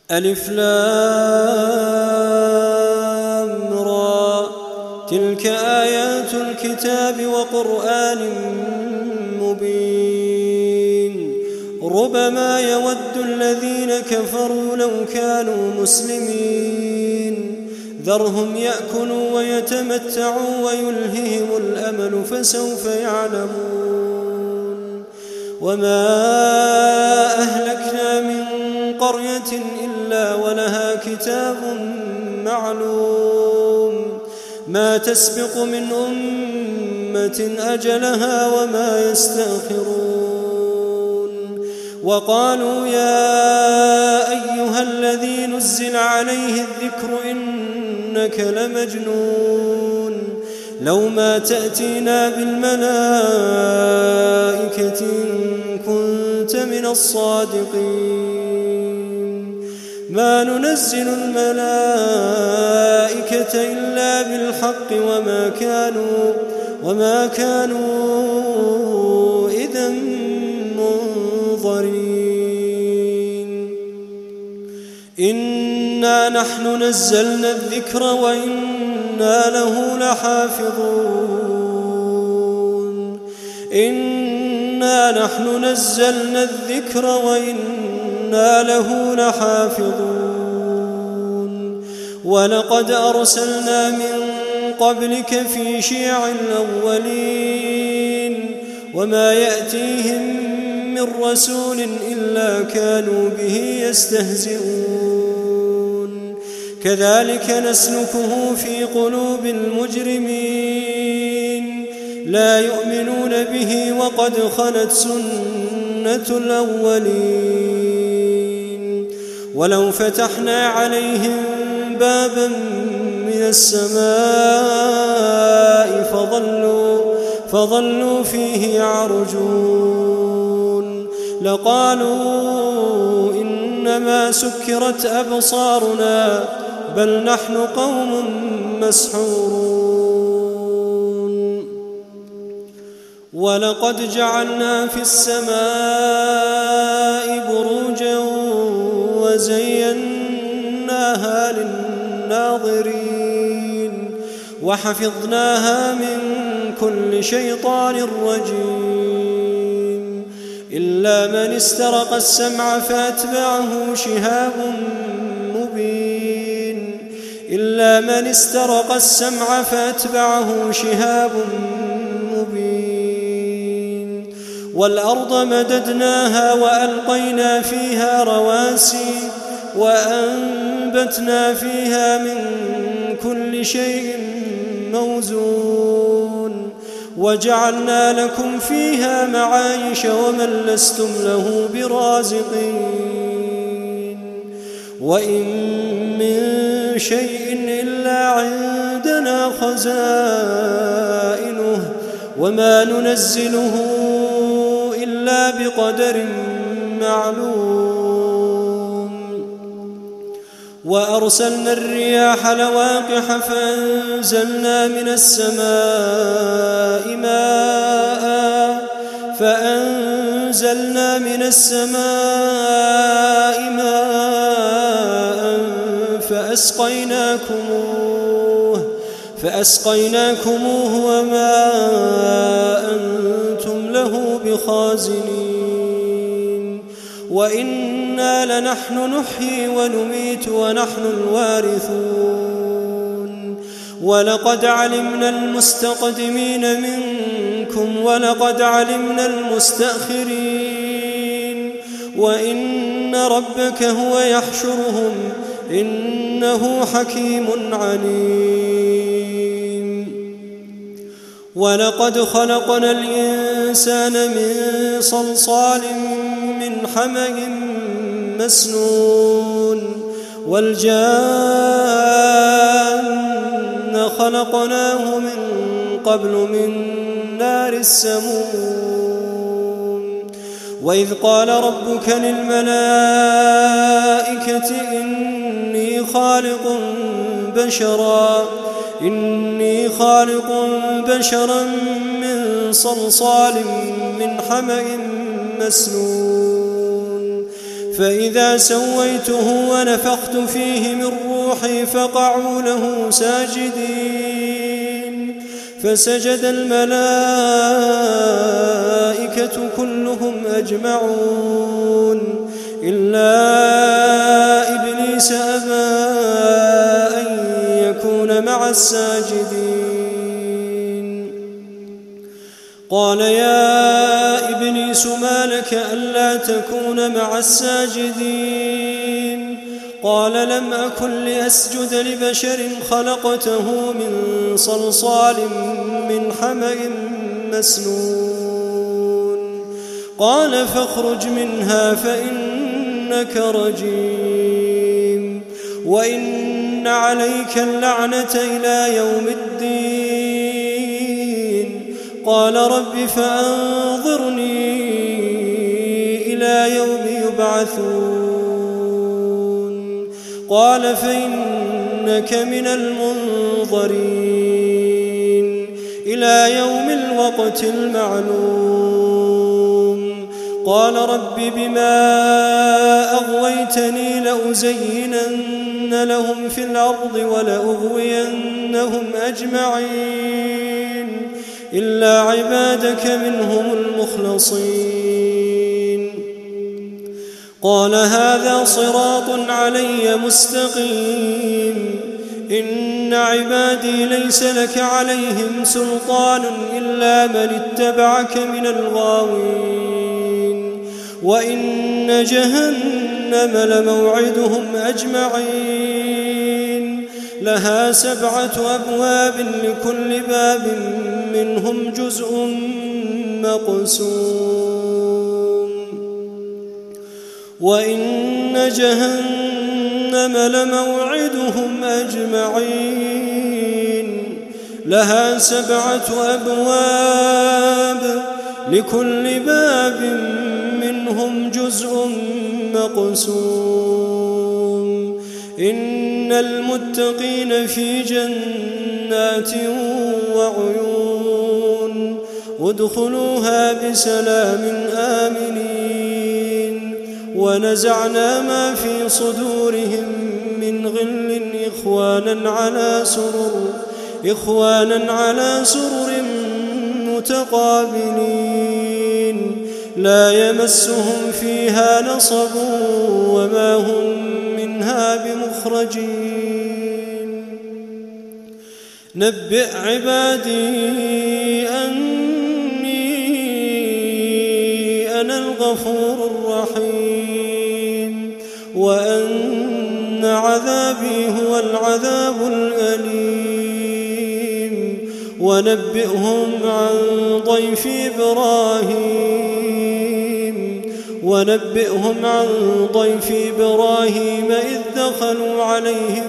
ألف لام را تلك آيات الكتاب وقرآن مبين ربما يود الذين كفروا لو كانوا مسلمين ذرهم يأكلوا ويتمتعوا ويلههم الأمل فسوف يعلمون وما أهلكنا من قرية إلا ولها كتاب معلوم ما تسبق من أمة أجلها وما يستأخرون وقالوا يا أيها الذي نزل عليه الذكر إنك لمجنون لو ما تأتينا بالملائكة إن كنت من الصادقين ما ننزل الملائكة إلا بالحق وما كانوا إذا منظرين إنا نحن نزلنا الذكر وإنا له لحافظون إنا نحن نزلنا الذكر وإنا له لحافظون ولقد أرسلنا من قبلك في شيع الأولين وما يأتيهم من رسول إلا كانوا به يستهزئون كذلك نسلكه في قلوب المجرمين لا يؤمنون به وقد خلت سنة الأولين ولو فتحنا عليهم بابا من السماء فظلوا فيه يعرجون لقالوا إنما سكرت أبصارنا بل نحن قوم مسحورون ولقد جعلنا في السماء بروجا وزيناها للناظرين وحفظناها من كل شيطان رجيم إلا من استرق السمع فأتبعه شهاب مبين والأرض مددناها وألقينا فيها رواسي وأنبتنا فيها من كل شيء موزون وجعلنا لكم فيها معايش ومن لستم له برازقين وإن من شيء إلا عندنا خزائنه وما ننزله إلا بقدر معلوم وأرسلنا الرياح لواقح فأنزلنا من السماء ماء فأسقيناكموه وما أنتم له بخازنين وإنا لنحن نحيي ونميت ونحن الوارثون ولقد علمنا المستقدمين منكم ولقد علمنا المستأخرين وإن ربك هو يحشرهم إنه حكيم عليم ولقد خلقنا الإنسان من صلصال من حمأ مسنون والجان خلقناه من قبل من نار السموم وإذ قال ربك للملائكة إني خالق بشرا من صلصال من حمأ مسنون فإذا سويته ونفخت فيه من روحي فقعوا له ساجدين. فسجد الملائكة كلهم أجمعون إلا إبليس أبى أن يكون مع الساجدين. قال يا إبليس ما لك ألا تكون مع الساجدين؟ قال لم أكن لأسجد لبشر خلقته من صلصال من حمأ مسنون. قال فاخرج منها فإنك رجيم وإن عليك اللعنة إلى يوم الدين. قال رب فأنظرني إلى يوم يبعثون. قال فإنك من المنظرين إلى يوم الوقت المعلوم. قال رب بما أغويتني لأزينن لهم في الأرض ولأغوينهم أجمعين إلا عبادك منهم المخلصين. قال هذا صراط علي مستقيم. إن عبادي ليس لك عليهم سلطان إلا من اتبعك من الغاوين. وإن جهنم لموعدهم أجمعين لها 7 أبواب لكل باب منهم جزء مقسوم. وإن جهنم لموعدهم أجمعين لها 7 أبواب لكل باب منهم جزء مقسوم. إن المتقين في جنات وعيون ادخلوها بسلام آمنين. ونزعنا ما في صدورهم من غل إخوانا على سرر متقابلين لا يمسهم فيها نصب وما هم منها بمخرجين. نبئ عبادي أني أنا الغفور الرحيم وأن عذابي هو العذاب الأليم. ونبئهم عن ضيف إبراهيم إذ دخلوا عليه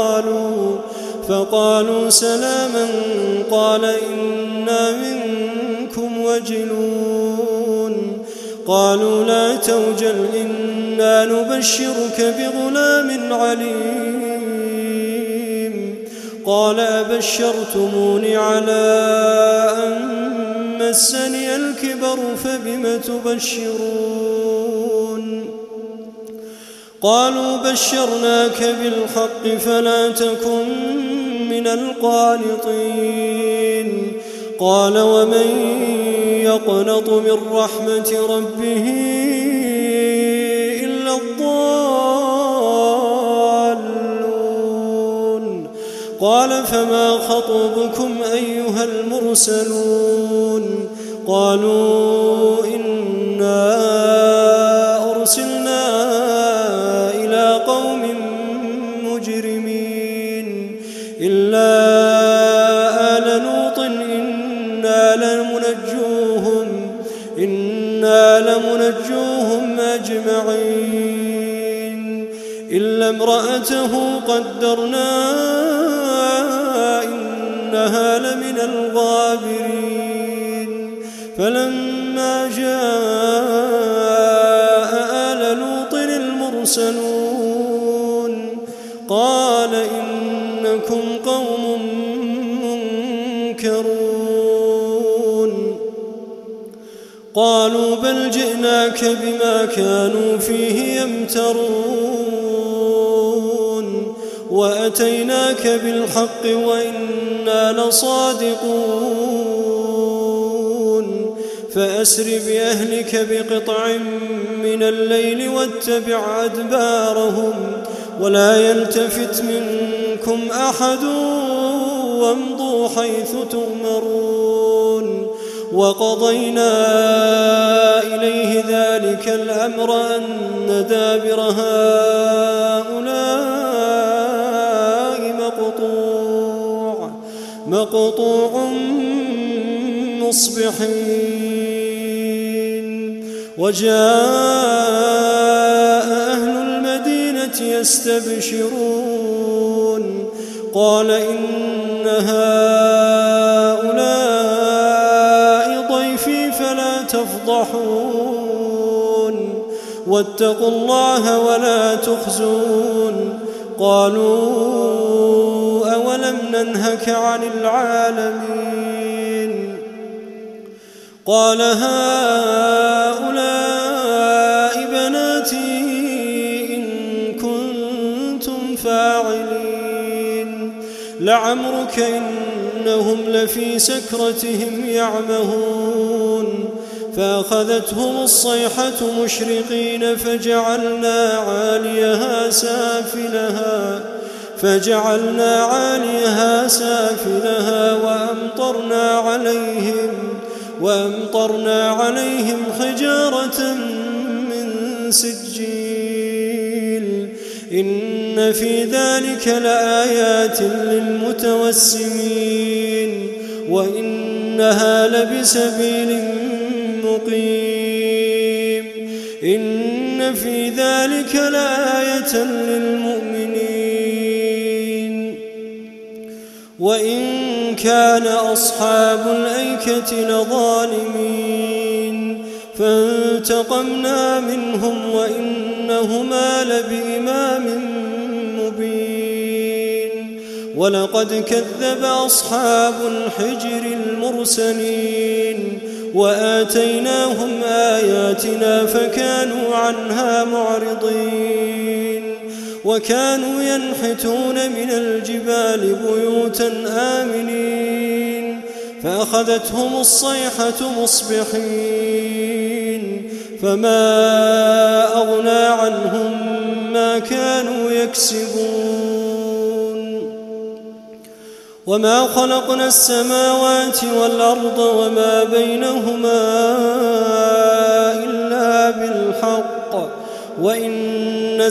فقالوا سلاما قال إنا منكم وجلون. قالوا لا توجل إنا نبشرك بغلام عليم. قال أبشرتموني على أن مسني الكبر فبم تبشرون؟ قالوا بشرناك بالحق فلا تكن من القانطين. قال ومن يقنط من رحمة ربه إلا الضالون. قال فما خطبكم أيها المرسلون؟ قالوا إنا أرسلنا إلى قوم مجرمين إلا آل لوط إنا لمنجوهم أجمعين إلا امرأته قدرنا إنها لمن الغابرين. فلما جاء آل لوط المرسلون قال إنكم قوم منكرون. قالوا بل جئناك بما كانوا فيه يمترون وأتيناك بالحق وإنا لصادقون فأسر بأهلك بقطع من الليل واتبع أدبارهم ولا يلتفت منكم أحد وامضوا حيث تؤمرون وقضينا إليه ذلك الأمر أن دابر هؤلاء مقطوع مصبحين وجاء أهل المدينة يستبشرون قال إن هؤلاء ضيفي فلا تفضحون واتقوا الله ولا تخزون قالوا أولم ننهك عن العالمين قال هؤلاء بناتي إن كنتم فاعلين لعمرك إنهم لفي سكرتهم يعمهون فأخذتهم الصيحة مشرقين فجعلنا عاليها سافلها وأمطرنا عليهم حجارة من سجيل إن في ذلك لآيات للمتوسمين وإنها لبسبيل مقيم إن في ذلك لآية للمؤمنين وإن كان أصحاب الأيكة لظالمين فانتقمنا منهم وإنهما لبإمام مبين ولقد كذب أصحاب الحجر المرسلين وآتيناهم آياتنا فكانوا عنها معرضين وكانوا ينحتون من الجبال بيوتا آمنين فأخذتهم الصيحة مصبحين فما أغنى عنهم ما كانوا يكسبون وما خلقنا السماوات والأرض وما بينهما إلا بالحق وإن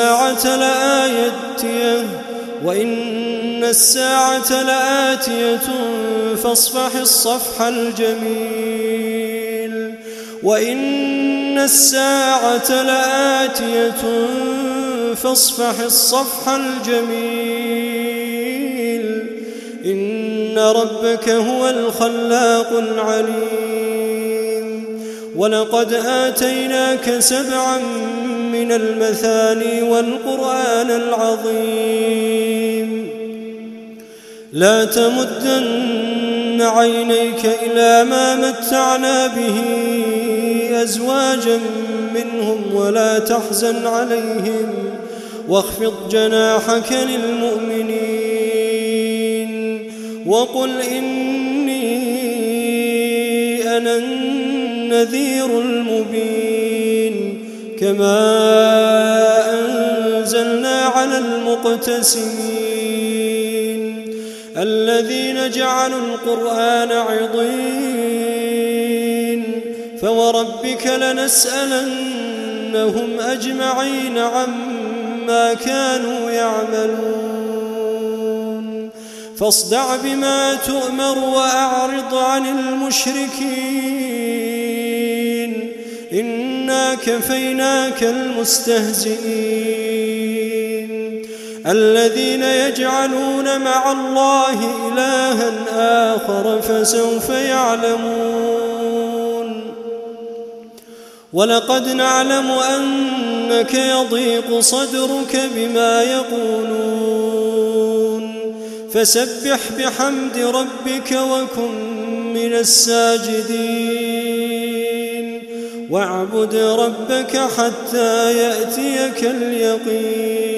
الساعة لآتية فاصفح الصفح الجميل إن ربك هو الخلاق العليم ولقد آتيناك 7 من المثاني والقرآن العظيم لا تمدن عينيك إلى ما متعنا به أزواجا منهم ولا تحزن عليهم واخفض جناحك للمؤمنين وقل إني أنا النذير المبين كما أنزلنا على المقتسمين الذين جعلوا القرآن عضين فوربك لنسألنهم أجمعين عما كانوا يعملون فاصدع بما تؤمر وأعرض عن المشركين إنا كفيناك المستهزئين الذين يجعلون مع الله إلها آخر فسوف يعلمون ولقد نعلم أنك يضيق صدرك بما يقولون فسبح بحمد ربك وكن من الساجدين واعبد ربك حتى يأتيك اليقين